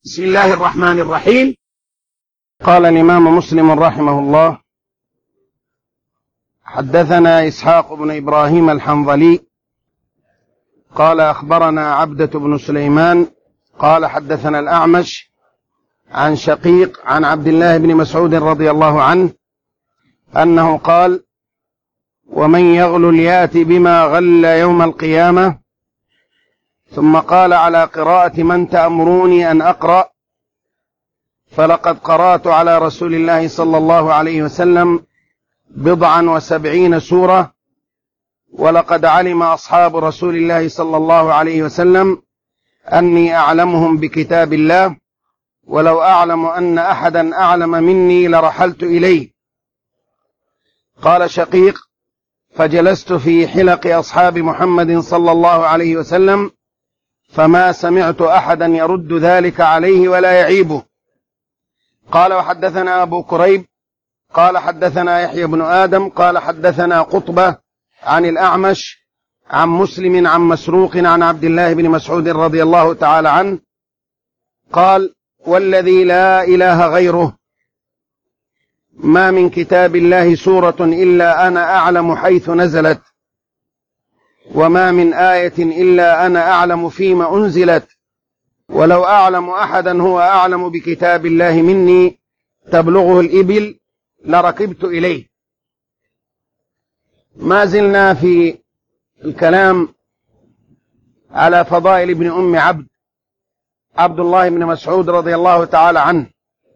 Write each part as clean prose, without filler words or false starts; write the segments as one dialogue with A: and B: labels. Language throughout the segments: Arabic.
A: بسم الله الرحمن الرحيم.
B: قال الإمام مسلم رحمه الله: حدثنا إسحاق بن إبراهيم الحنظلي قال أخبرنا عبدة بن سليمان قال حدثنا الأعمش عن شقيق عن عبد الله بن مسعود رضي الله عنه أنه قال: ومن يغل يأتي بما غل يوم القيامة. ثم قال على قراءة من تأمروني أن أقرأ؟ فلقد قرأت على رسول الله صلى الله عليه وسلم 79 سورة، ولقد علم أصحاب رسول الله صلى الله عليه وسلم أني أعلمهم بكتاب الله، ولو أعلم أن أحدا أعلم مني لرحلت إليه. قال شقيق: فجلست في حلق أصحاب محمد صلى الله عليه وسلم فما سمعت أحدا يرد ذلك عليه ولا يعيبه. قال: وحدثنا أبو كريب قال حدثنا يحيى بن آدم قال حدثنا قطبة عن الأعمش عن مسلم عن مسروق عن عبد الله بن مسعود رضي الله تعالى عنه قال: والذي لا إله غيره ما من كتاب الله سورة إلا أنا أعلم حيث نزلت، وما من آية إلا أنا أعلم فيما أنزلت، ولو أعلم أحدا هو أعلم بكتاب الله مني تبلغه الإبل لركبت إليه. ما زلنا في الكلام على فضائل ابن أم عبد الله بن مسعود رضي الله تعالى عنه.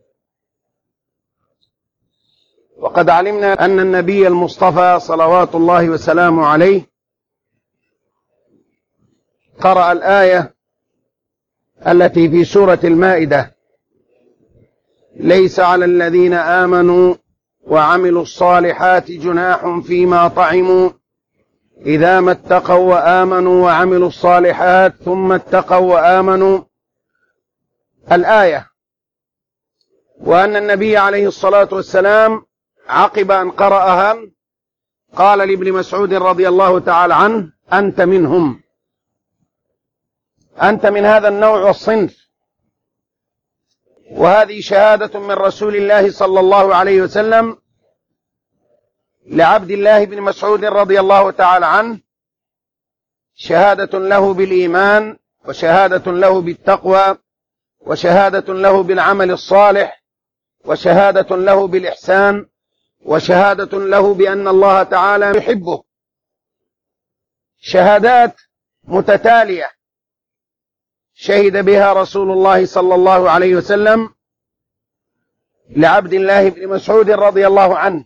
B: وقد علمنا أن النبي المصطفى صلوات الله وسلامه عليه قرأ الآية التي في سورة المائدة: ليس على الذين آمنوا وعملوا الصالحات جناح فيما طعموا إذا ما اتقوا وآمنوا وعملوا الصالحات ثم اتقوا وآمنوا، الآية. وأن النبي عليه الصلاة والسلام عقب أن قرأها قال لابن مسعود رضي الله تعالى عنه: أنت منهم، أنت من هذا النوع والصنف. وهذه شهادة من رسول الله صلى الله عليه وسلم لعبد الله بن مسعود رضي الله تعالى عنه، شهادة له بالإيمان، وشهادة له بالتقوى، وشهادة له بالعمل الصالح، وشهادة له بالإحسان، وشهادة له بأن الله تعالى يحبه. شهادات متتالية شهد بها رسول الله صلى الله عليه وسلم لعبد الله بن مسعود رضي الله عنه.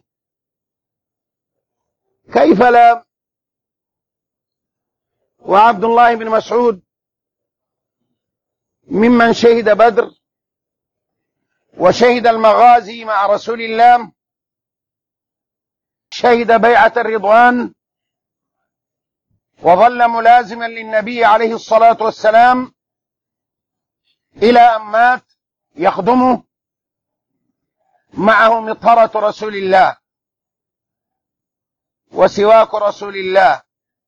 B: كيف لا؟ وعبد الله بن مسعود ممن شهد بدر وشهد المغازي مع رسول الله، شهد بيعة الرضوان، وظل ملازما للنبي عليه الصلاة والسلام إلى أن مات، يخدمه، معه مطهرة رسول الله وسواك رسول الله،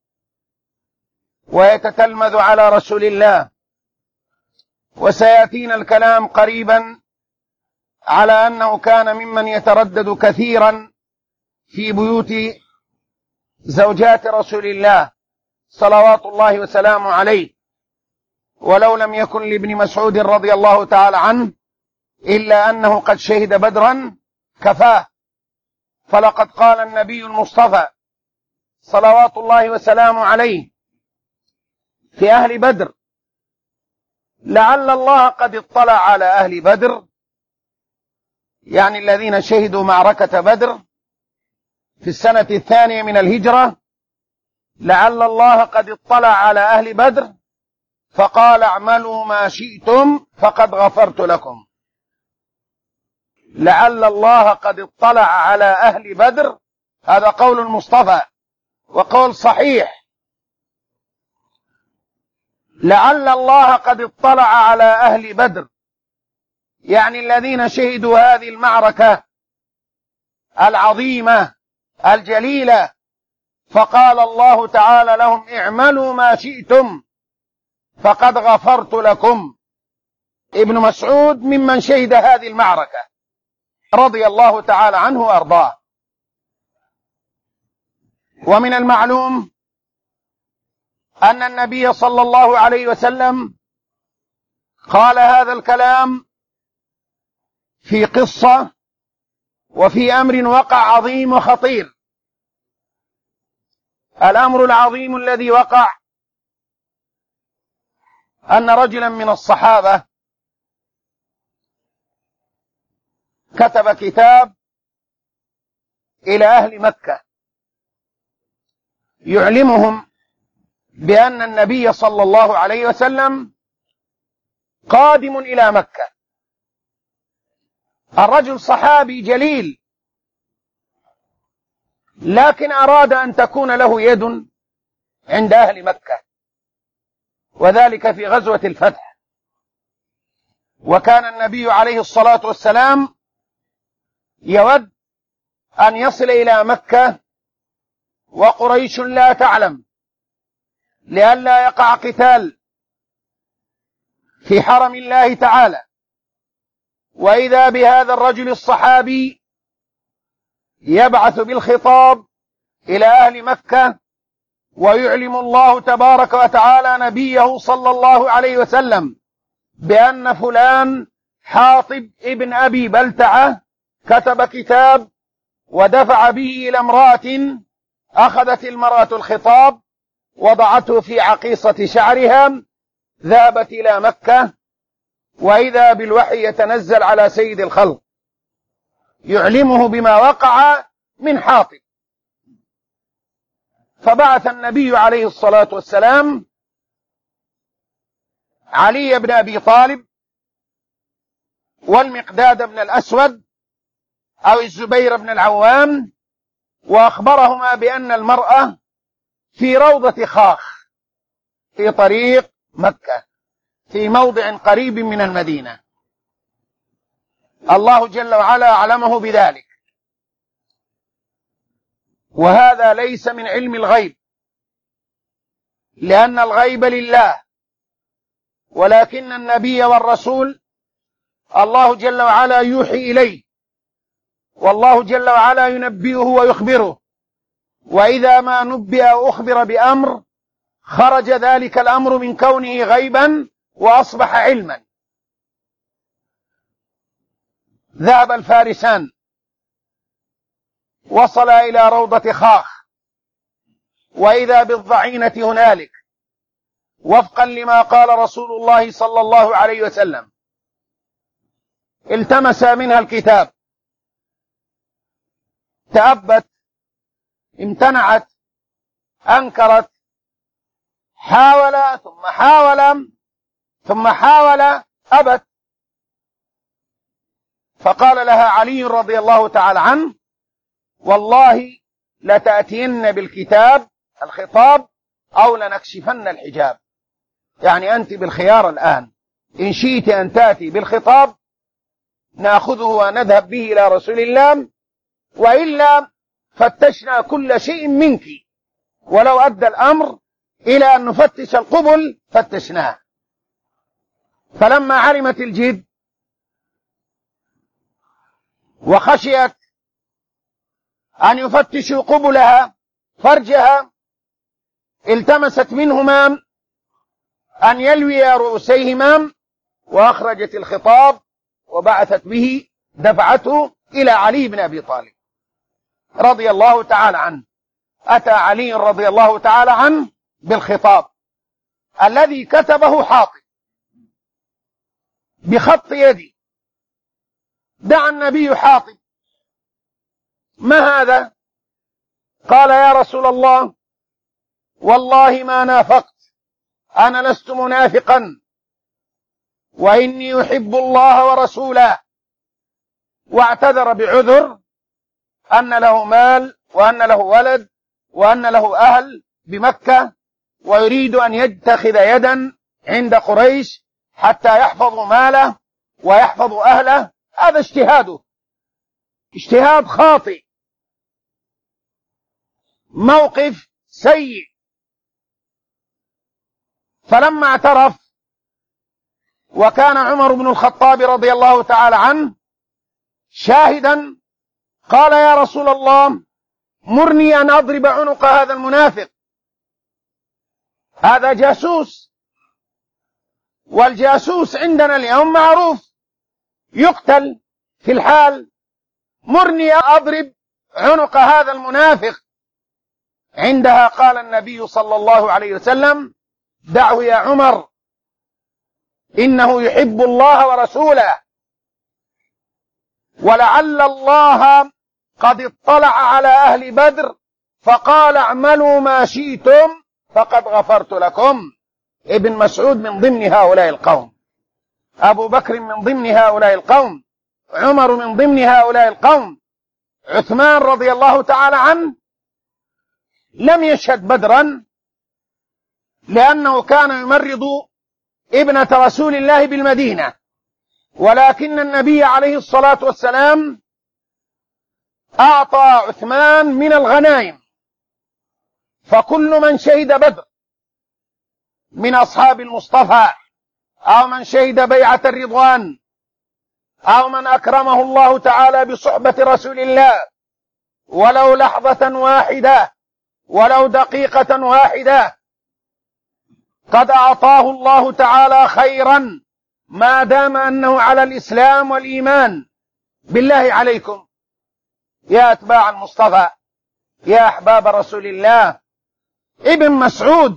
B: ويتتلمذ على رسول الله. وسيأتينا الكلام قريبا على أنه كان ممن يتردد كثيرا في بيوت زوجات رسول الله صلوات الله وسلامه عليه، ولو لم يكن لابن مسعود رضي الله تعالى عنه إلا أنه قد شهد بدرا كفاه. فلقد قال النبي المصطفى صلوات الله وسلامه عليه في أهل بدر: لعل الله قد اطلع على أهل بدر، يعني الذين شهدوا معركة بدر في السنة 2 من الهجرة، لعل الله قد اطلع على أهل بدر فقال: اعملوا ما شئتم فقد غفرت لكم. لعل الله قد اطلع على أهل بدر، هذا قول المصطفى وقول صحيح. لعل الله قد اطلع على أهل بدر، يعني الذين شهدوا هذه المعركة العظيمة الجليلة، فقال الله تعالى لهم: اعملوا ما شئتم فقد غفرت لكم. ابن مسعود ممن شهد هذه المعركة رضي الله تعالى عنه وأرضاه. ومن المعلوم أن النبي صلى الله عليه وسلم قال هذا الكلام في قصة وفي أمر وقع عظيم وخطير. الأمر العظيم الذي وقع أن رجلا من الصحابة كتب كتاب إلى أهل مكة يعلمهم بأن النبي صلى الله عليه وسلم قادم إلى مكة. الرجل صحابي جليل، لكن أراد أن تكون له يد عند أهل مكة، وذلك في غزوة الفتح. وكان النبي عليه الصلاة والسلام يود أن يصل إلى مكة وقريش لا تعلم، لئلا يقع قتال في حرم الله تعالى. وإذا بهذا الرجل الصحابي يبعث بالخطاب إلى أهل مكة ويعلم الله تبارك وتعالى نبيه صلى الله عليه وسلم بأن فلان حاطب ابن أبي بلتعة كتب كتاب ودفع به إلى امرأة، أخذت المرأة الخطاب وضعته في عقيصة شعرها، ذهبت إلى مكة، وإذا بالوحي يتنزل على سيد الخلق يعلمه بما وقع من حاطب. فبعث النبي عليه الصلاة والسلام علي بن أبي طالب والمقداد بن الأسود أو الزبير بن العوام، وأخبرهما بأن المرأة في روضة خاخ في طريق مكة في موضع قريب من المدينة. الله جل وعلا أعلمه بذلك، وهذا ليس من علم الغيب، لأن الغيب لله، ولكن النبي والرسول الله جل وعلا يوحي إليه، والله جل وعلا ينبئه ويخبره، وإذا ما نبئ أو أخبر بأمر خرج ذلك الأمر من كونه غيبا وأصبح علما. ذهب الفارسان وصل إلى روضة خاخ، وإذا بالضعينة هنالك وفقا لما قال رسول الله صلى الله عليه وسلم. التمس منها الكتاب، تأبت، امتنعت، أنكرت، حاول ثم حاول أبت. فقال لها علي رضي الله تعالى عنه: والله لتأتين بالكتاب الخطاب أو لنكشفن الحجاب. يعني أنت بالخيار الآن، إن شئت أن تأتي بالخطاب نأخذه ونذهب به إلى رسول الله، وإلا فتشنا كل شيء منك، ولو أدى الأمر إلى أن نفتش القبل فتشناه. فلما علمت الجد وخشيت أن يفتشوا قبلها فرجها، التمست منهما أن يلوي رؤوسيهما، وأخرجت الخطاب وبعثت به، دفعته إلى علي بن أبي طالب رضي الله تعالى عنه. أتى علي رضي الله تعالى عنه بالخطاب الذي كتبه حاطب بخط يدي. دعا النبي حاطب: ما هذا؟ قال: يا رسول الله، والله ما نافقت، أنا لست منافقا، وإني أحب الله ورسوله. واعتذر بعذر أن له مال وأن له ولد وأن له أهل بمكة، ويريد أن يتخذ يدا عند قريش حتى يحفظوا ماله ويحفظوا أهله. هذا اجتهاده، اجتهاد خاطئ، موقف سيء. فلما اعترف وكان عمر بن الخطاب رضي الله تعالى عنه شاهدا، قال يا رسول الله مرني أن أضرب عنق هذا المنافق، هذا جاسوس، والجاسوس عندنا اليوم معروف يقتل في الحال، مرني أضرب عنق هذا المنافق. عندها قال النبي صلى الله عليه وسلم دعه يا عمر إنه يحب الله ورسوله، ولعل الله قد اطلع على أهل بدر فقال اعملوا ما شئتم فقد غفرت لكم. ابن مسعود من ضمن هؤلاء القوم، أبو بكر من ضمن هؤلاء القوم، عمر من ضمن هؤلاء القوم، عثمان رضي الله تعالى عنه لم يشهد بدرا لأنه كان يمرض ابنة رسول الله بالمدينة، ولكن النبي عليه الصلاة والسلام أعطى عثمان من الغنائم، فكل من شهد بدر من أصحاب المصطفى أو من شهد بيعة الرضوان أو من أكرمه الله تعالى بصحبة رسول الله ولو لحظة واحدة ولو دقيقة واحدة قد أعطاه الله تعالى خيرا ما دام أنه على الإسلام والإيمان. بالله عليكم يا أتباع المصطفى يا أحباب رسول الله، ابن مسعود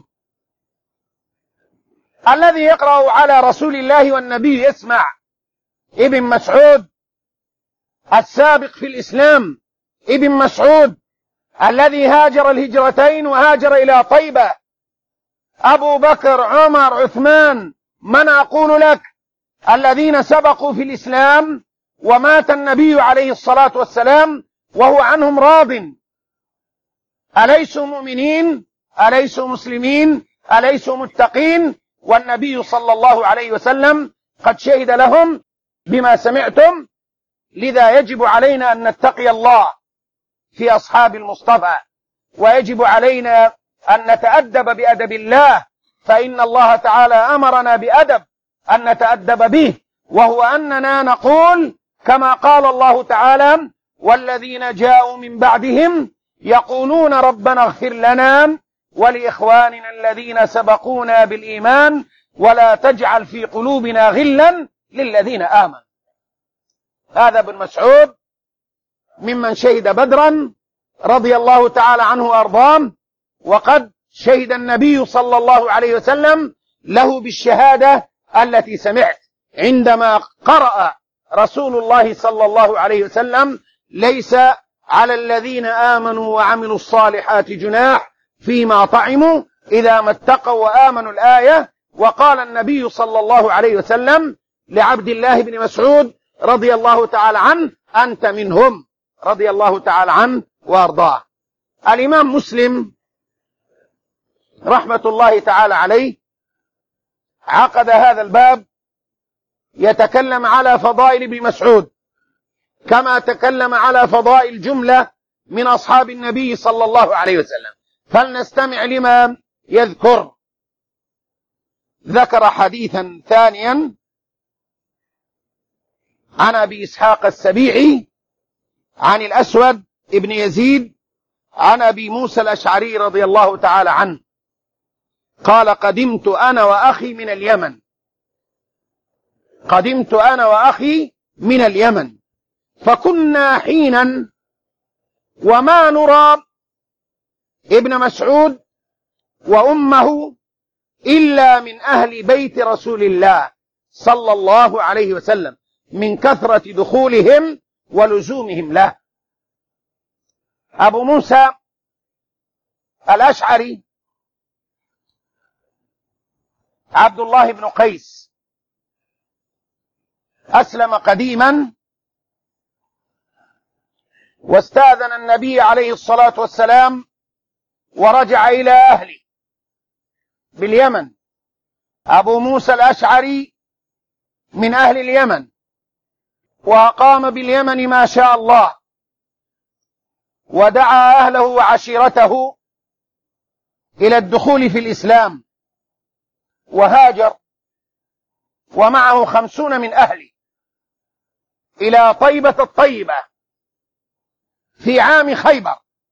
B: الذي يقرأ على رسول الله والنبي يسمع، ابن مسعود السابق في الإسلام، ابن مسعود الذي هاجر الهجرتين وهاجر إلى طيبة، أبو بكر عمر عثمان، من أقول لك الذين سبقوا في الإسلام ومات النبي عليه الصلاة والسلام وهو عنهم راض، أليسوا مؤمنين؟ أليسوا مسلمين؟ أليسوا متقين؟ والنبي صلى الله عليه وسلم قد شهد لهم بما سمعتم. لذا يجب علينا أن نتقي الله في أصحاب المصطفى، ويجب علينا أن نتأدب بأدب الله، فإن الله تعالى أمرنا بأدب أن نتأدب به، وهو أننا نقول كما قال الله تعالى والذين جاءوا من بعدهم يقولون ربنا اغفر لنا ولإخواننا الذين سبقونا بالإيمان ولا تجعل في قلوبنا غلا للذين آمنوا. هذا ابن مسعود ممن شهد بدرا رضي الله تعالى عنه وأرضاه، وقد شهد النبي صلى الله عليه وسلم له بالشهادة التي سمعت عندما قرأ رسول الله صلى الله عليه وسلم ليس على الذين آمنوا وعملوا الصالحات جناح فيما طعموا إذا ما اتقوا وآمنوا الآية، وقال النبي صلى الله عليه وسلم لعبد الله بن مسعود رضي الله تعالى عنه أنت منهم، رضي الله تعالى عنه وأرضاه. الإمام مسلم رحمة الله تعالى عليه عقد هذا الباب يتكلم على فضائل ابن مسعود كما تكلم على فضائل جملة من أصحاب النبي صلى الله عليه وسلم، فلنستمع لما يذكر. ذكر حديثا ثانيا عن أبي إسحاق السبيعي عن الأسود ابن يزيد عن أبي موسى الأشعري رضي الله تعالى عنه قال قدمت أنا وأخي من اليمن، قدمت أنا وأخي من اليمن فكنا حينا وما نرى ابن مسعود وأمه إلا من أهل بيت رسول الله صلى الله عليه وسلم من كثرة دخولهم ولزومهم له. أبو موسى الأشعري عبد الله بن قيس أسلم قديما واستأذن النبي عليه الصلاة والسلام ورجع إلى أهله باليمن. أبو موسى الأشعري من أهل اليمن وأقام باليمن ما شاء الله، ودعا أهله وعشيرته إلى الدخول في الإسلام وهاجر ومعه 50 من أهله إلى طيبة الطيبة في عام خيبر.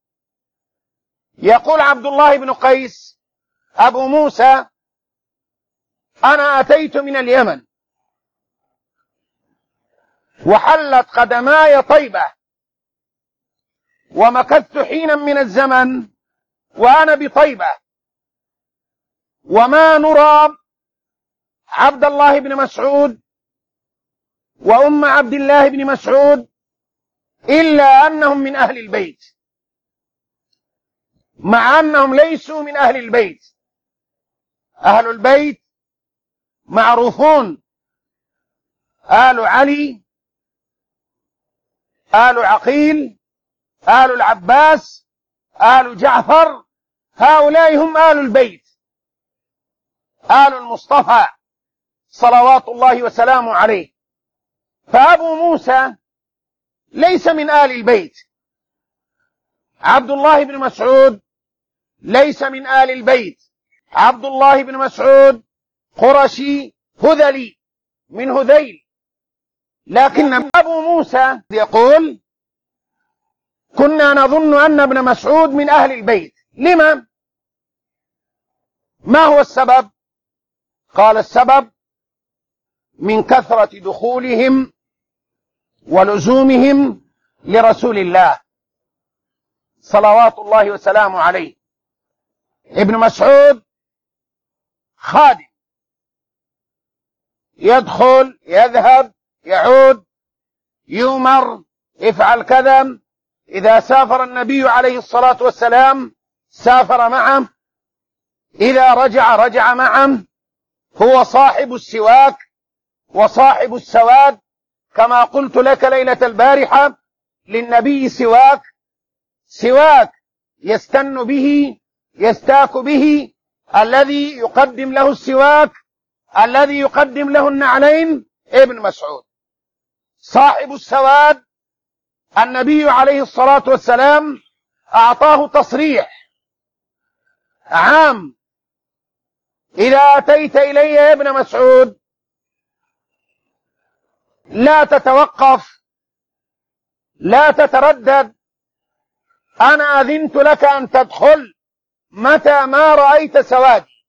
B: يقول عبد الله بن قيس أبو موسى: أنا أتيت من اليمن وحلت قدماي طيبة، ومكثت حينا من الزمن وأنا بطيبة، وما نرى عبد الله بن مسعود وأم عبد الله بن مسعود إلا أنهم من أهل البيت، مع أنهم ليسوا من أهل البيت. أهل البيت معروفون: آل علي، آل عقيل، آل العباس، آل جعفر، هؤلاء هم آل البيت، آل المصطفى صلوات الله وسلامه عليه. فأبو موسى ليس من آل البيت، عبد الله بن مسعود ليس من آل البيت، عبد الله بن مسعود قرشي هذلي من هذيل. لكن أبو موسى يقول: كنا نظن أن ابن مسعود من أهل البيت. لما؟ ما هو السبب؟ قال: السبب من كثرة دخولهم ولزومهم لرسول الله صلوات الله وسلامه عليه. ابن مسعود خادم، يدخل يذهب يعود، يؤمر افعل كذا. إذا سافر النبي عليه الصلاة والسلام سافر معه، إذا رجع معه. هو صاحب السواك وصاحب السواد، كما قلت لك ليلة البارحة: للنبي سواك يستن به يستاك به، الذي يقدم له السواك الذي يقدم له النعلين ابن مسعود. صاحب السواد النبي عليه الصلاة والسلام أعطاه تصريح عام: إذا أتيت إلي يا ابن مسعود لا تتوقف، لا تتردد، أنا أذنت لك أن تدخل متى ما رأيت سوادي.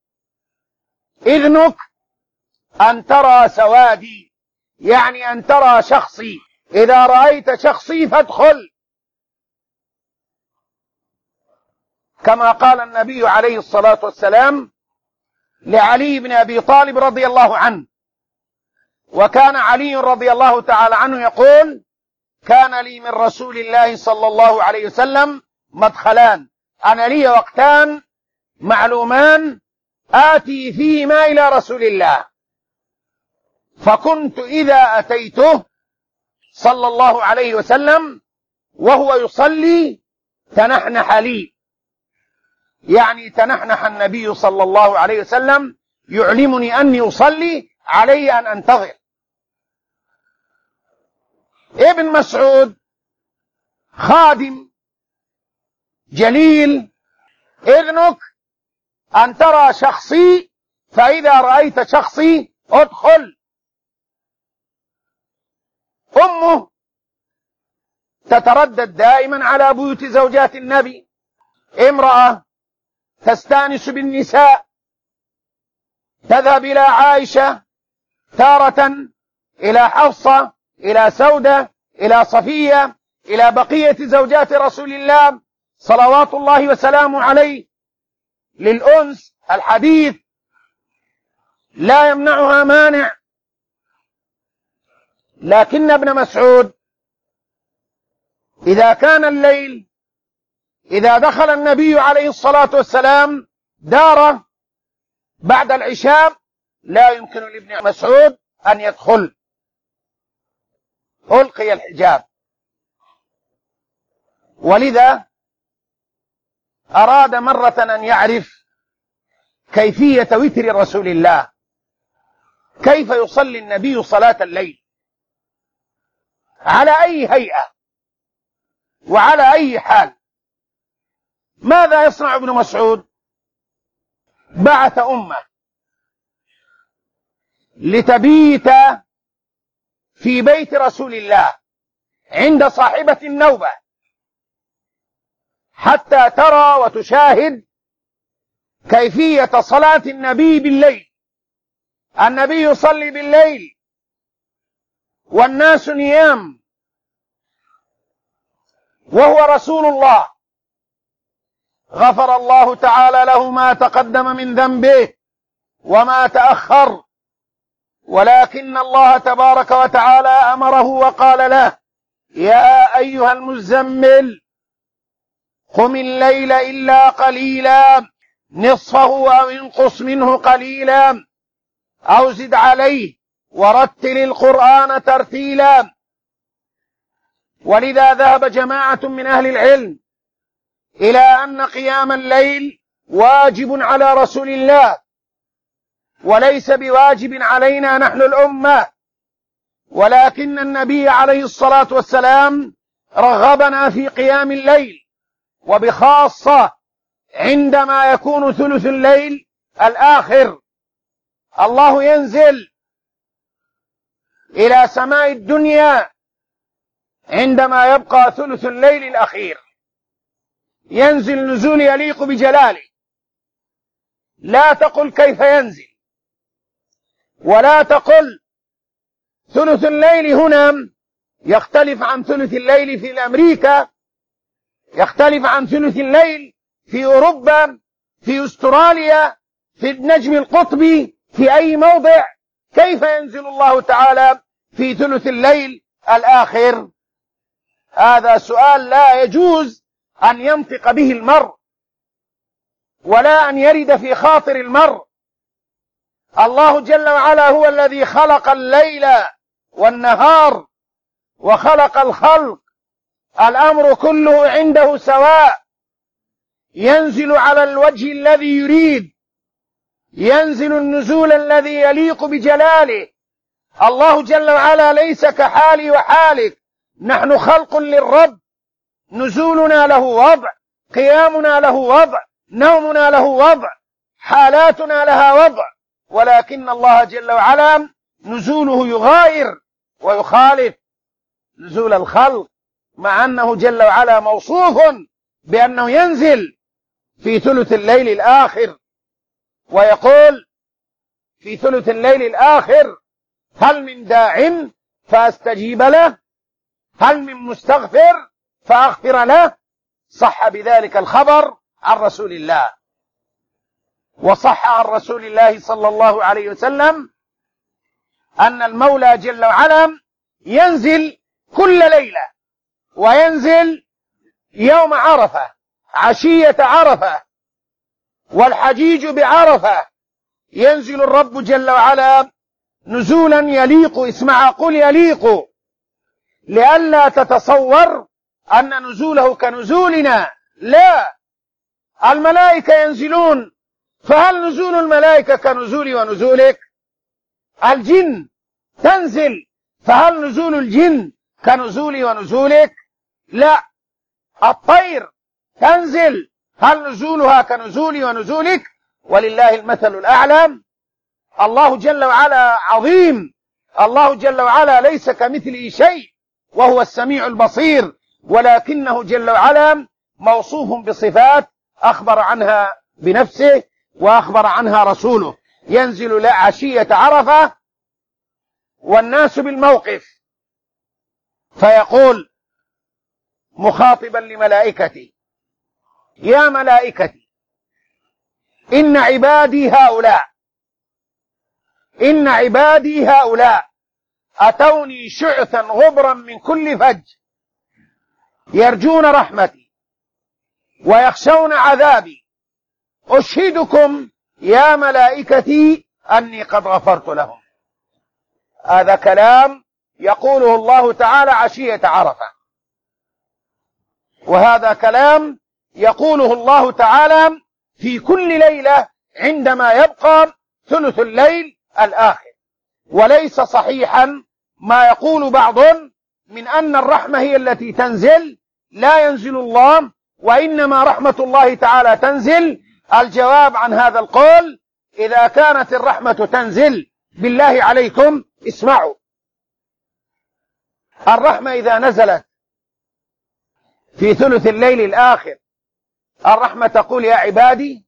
B: إذنك أن ترى سوادي، يعني أن ترى شخصي. إذا رأيت شخصي فادخل، كما قال النبي عليه الصلاة والسلام لعلي بن أبي طالب رضي الله عنه. وكان علي رضي الله تعالى عنه يقول: كان لي من رسول الله صلى الله عليه وسلم مدخلان، أنا لي وقتان معلومان آتي فيهما إلى رسول الله، فكنت إذا أتيته صلى الله عليه وسلم وهو يصلي تنحنح لي، يعني تنحنح النبي صلى الله عليه وسلم يعلمني أني أصلي، علي أن أنتظر. ابن مسعود خادم جليل: إذنك أن ترى شخصي، فإذا رأيت شخصي ادخل. أمه تتردد دائما على بيوت زوجات النبي، امرأة تستانس بالنساء، تذهب إلى عائشة تارة، إلى حفصة، إلى سودة، إلى صفية، إلى بقية زوجات رسول الله صلوات الله وسلامه عليه للأنس الحديث، لا يمنعها مانع. لكن ابن مسعود إذا كان الليل، إذا دخل النبي عليه الصلاة والسلام داره بعد العشاء، لا يمكن لابن مسعود أن يدخل، ألقي الحجاب. ولذا أراد مرة أن يعرف كيفية وتر رسول الله، كيف يصلي النبي صلاة الليل، على أي هيئة وعلى أي حال. ماذا يصنع ابن مسعود؟ بعث أمه
A: لتبيت في بيت رسول الله عند صاحبة النوبة حتى ترى وتشاهد كيفية صلاة النبي بالليل. النبي يصلي بالليل والناس نيام، وهو رسول الله غفر الله تعالى له ما تقدم من ذنبه وما تأخر، ولكن الله تبارك وتعالى أمره وقال له: يا أيها المزمل قم الليل إلا قليلا نصفه أو انقص منه قليلا أو زد عليه ورتل القرآن ترتيلا. ولذا ذهب جماعة من أهل العلم إلى أن قيام الليل واجب على رسول الله وليس بواجب علينا نحن الأمة، ولكن النبي عليه الصلاة والسلام رغبنا في قيام الليل، وبخاصة عندما يكون ثلث الليل الآخر. الله ينزل إلى سماء الدنيا عندما يبقى ثلث الليل الأخير، ينزل نزول يليق بجلاله. لا تقل كيف ينزل، ولا تقل ثلث الليل هنا يختلف عن ثلث الليل في أمريكا، يختلف عن ثلث الليل في أوروبا، في أستراليا، في النجم القطبي، في أي موضع. كيف ينزل الله تعالى في ثلث الليل الآخر؟ هذا سؤال لا يجوز أن ينطق به المرء ولا أن يرد في خاطر المرء. الله جل وعلا هو الذي خلق الليل والنهار وخلق الخلق، الأمر كله عنده سواء، ينزل على الوجه الذي يريد، ينزل النزول الذي يليق بجلاله. الله جل وعلا ليس كحالي وحالك، نحن خلق للرب، نزولنا له وضع، قيامنا له وضع، نومنا له وضع، حالاتنا لها وضع، ولكن الله جل وعلا نزوله يغاير ويخالف نزول الخلق، مع أنه جل وعلا موصوف بأنه ينزل في ثلث الليل الآخر، ويقول في ثلث الليل الآخر: هل من داع فأستجيب له، هل من مستغفر فأغفر له. صح بذلك الخبر عن رسول الله، وصح عن رسول الله صلى الله عليه وسلم أن المولى جل وعلا ينزل كل ليلة، وينزل يوم عرفة، عشية عرفة، والحجيج بعرفة، ينزل الرب جل وعلا نزولا يليق. اسمع، قل يليق، لئلا تتصور أن نزوله كنزولنا، لا، الملائكة ينزلون، فهل نزول الملائكة كنزولي ونزولك؟ الجن تنزل، فهل نزول الجن كنزولي ونزولك؟ لا. الطير تنزل، هل نزولها كنزولي ونزولك؟ ولله المثل الأعلى. الله جل وعلا عظيم، الله جل وعلا ليس كمثله شيء وهو السميع البصير، ولكنه جل وعلا موصوف بصفات أخبر عنها بنفسه وأخبر عنها رسوله. ينزل عشية عرفة والناس بالموقف، فيقول مخاطبا لملائكتي: يا ملائكتي، إن عبادي هؤلاء أتوني شعثا غبرا من كل فج، يرجون رحمتي ويخشون عذابي، أشهدكم يا ملائكتي أني قد غفرت لهم. هذا كلام يقوله الله تعالى عشية عرفة، وهذا كلام يقوله الله تعالى في كل ليلة عندما يبقى ثلث الليل الآخر. وليس صحيحا ما يقول بعض من أن الرحمة هي التي تنزل، لا ينزل الله، وإنما رحمة الله تعالى تنزل. الجواب عن هذا القول: إذا كانت الرحمة تنزل بالله عليكم اسمعوا، الرحمة إذا نزلت في ثلث الليل الآخر الرحمة تقول يا عبادي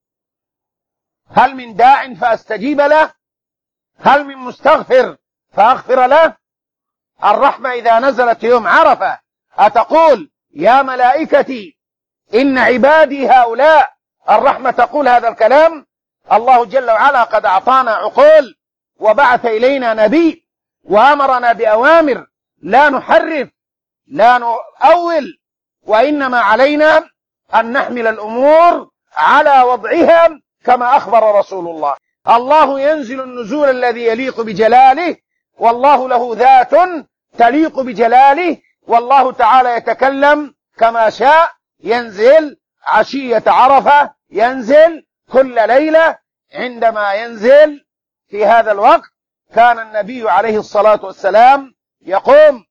A: هل من داع فأستجيب له، هل من مستغفر فأغفر له. الرحمة إذا نزلت يوم عرفة أتقول يا ملائكتي إن عبادي هؤلاء، الرحمة تقول هذا الكلام. الله جل وعلا قد أعطانا عقول وبعث إلينا نبي وأمرنا بأوامر لا نحرف لا نؤول، وإنما علينا أن نحمل الأمور على وضعها كما أخبر رسول الله. الله ينزل النزول الذي يليق بجلاله، والله له ذات تليق بجلاله، والله تعالى يتكلم كما شاء، ينزل عشية عرفة، ينزل كل ليلة. عندما ينزل في هذا الوقت كان النبي عليه الصلاة والسلام يقوم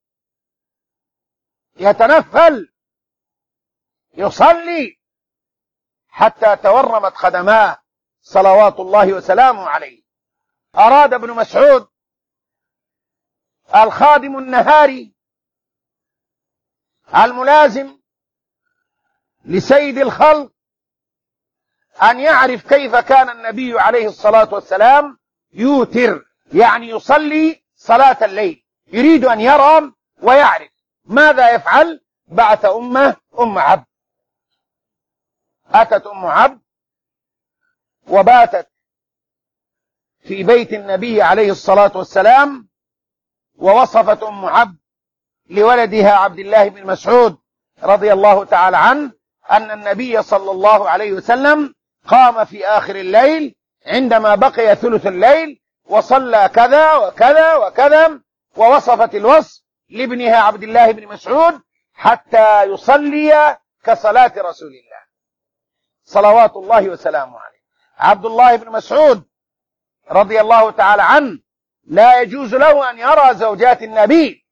A: يتنفل يصلي حتى تورمت قدماه صلوات الله وسلامه عليه. أراد ابن مسعود الخادم النهاري الملازم لسيد الخلق أن يعرف كيف كان النبي عليه الصلاة والسلام يوتر، يعني يصلي صلاة الليل، يريد أن يرى ويعرف ماذا يفعل. بعث أمه أم عبد، أتت أم عبد وباتت في بيت النبي عليه الصلاة والسلام، ووصفت أم عبد لولدها عبد الله بن مسعود رضي الله تعالى عنه أن النبي صلى الله عليه وسلم قام في آخر الليل عندما بقي ثلث الليل وصلى كذا وكذا وكذا، ووصفت الوصف لابنها عبد الله بن مسعود حتى يصلي كصلاة رسول الله صلوات الله وسلامه عليه. عبد الله بن مسعود رضي الله تعالى عنه لا يجوز له أن يرى زوجات النبي.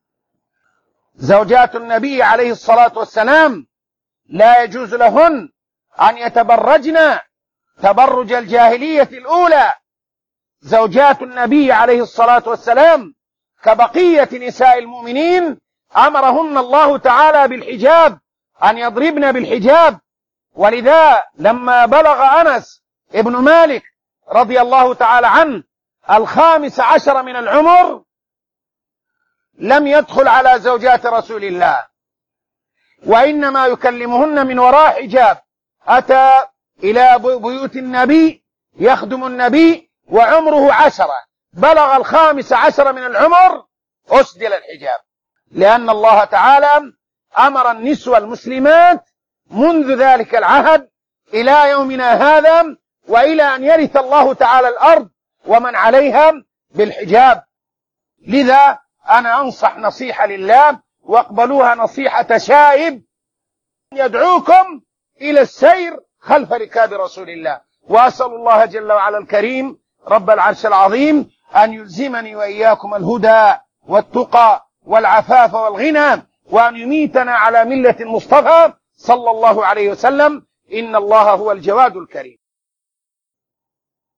A: زوجات النبي عليه الصلاة والسلام لا يجوز لهن أن يتبرجن تبرج الجاهلية الأولى. زوجات النبي عليه الصلاة والسلام كبقية نساء المؤمنين أمرهن الله تعالى بالحجاب، أن يضربن بالحجاب. ولذا لما بلغ أنس ابن مالك رضي الله تعالى عنه 15 من العمر لم يدخل على زوجات رسول الله، وإنما يكلمهن من وراء حجاب. أتى إلى بيوت النبي يخدم النبي وعمره 10، بلغ 15 من العمر أسدل الحجاب، لأن الله تعالى أمر النسوة المسلمات منذ ذلك العهد إلى يومنا هذا وإلى أن يرث الله تعالى الأرض ومن عليها بالحجاب. لذا أنا أنصح نصيحة لله، واقبلوها نصيحة شائب يدعوكم إلى السير خلف ركاب رسول الله. وأسأل الله جل وعلا الكريم رب العرش العظيم أن يلزمني وإياكم الهدى والتقى والعفاف والغنى، وأن يميتنا على ملة المصطفى صلى الله عليه وسلم. إن الله هو الجواد الكريم.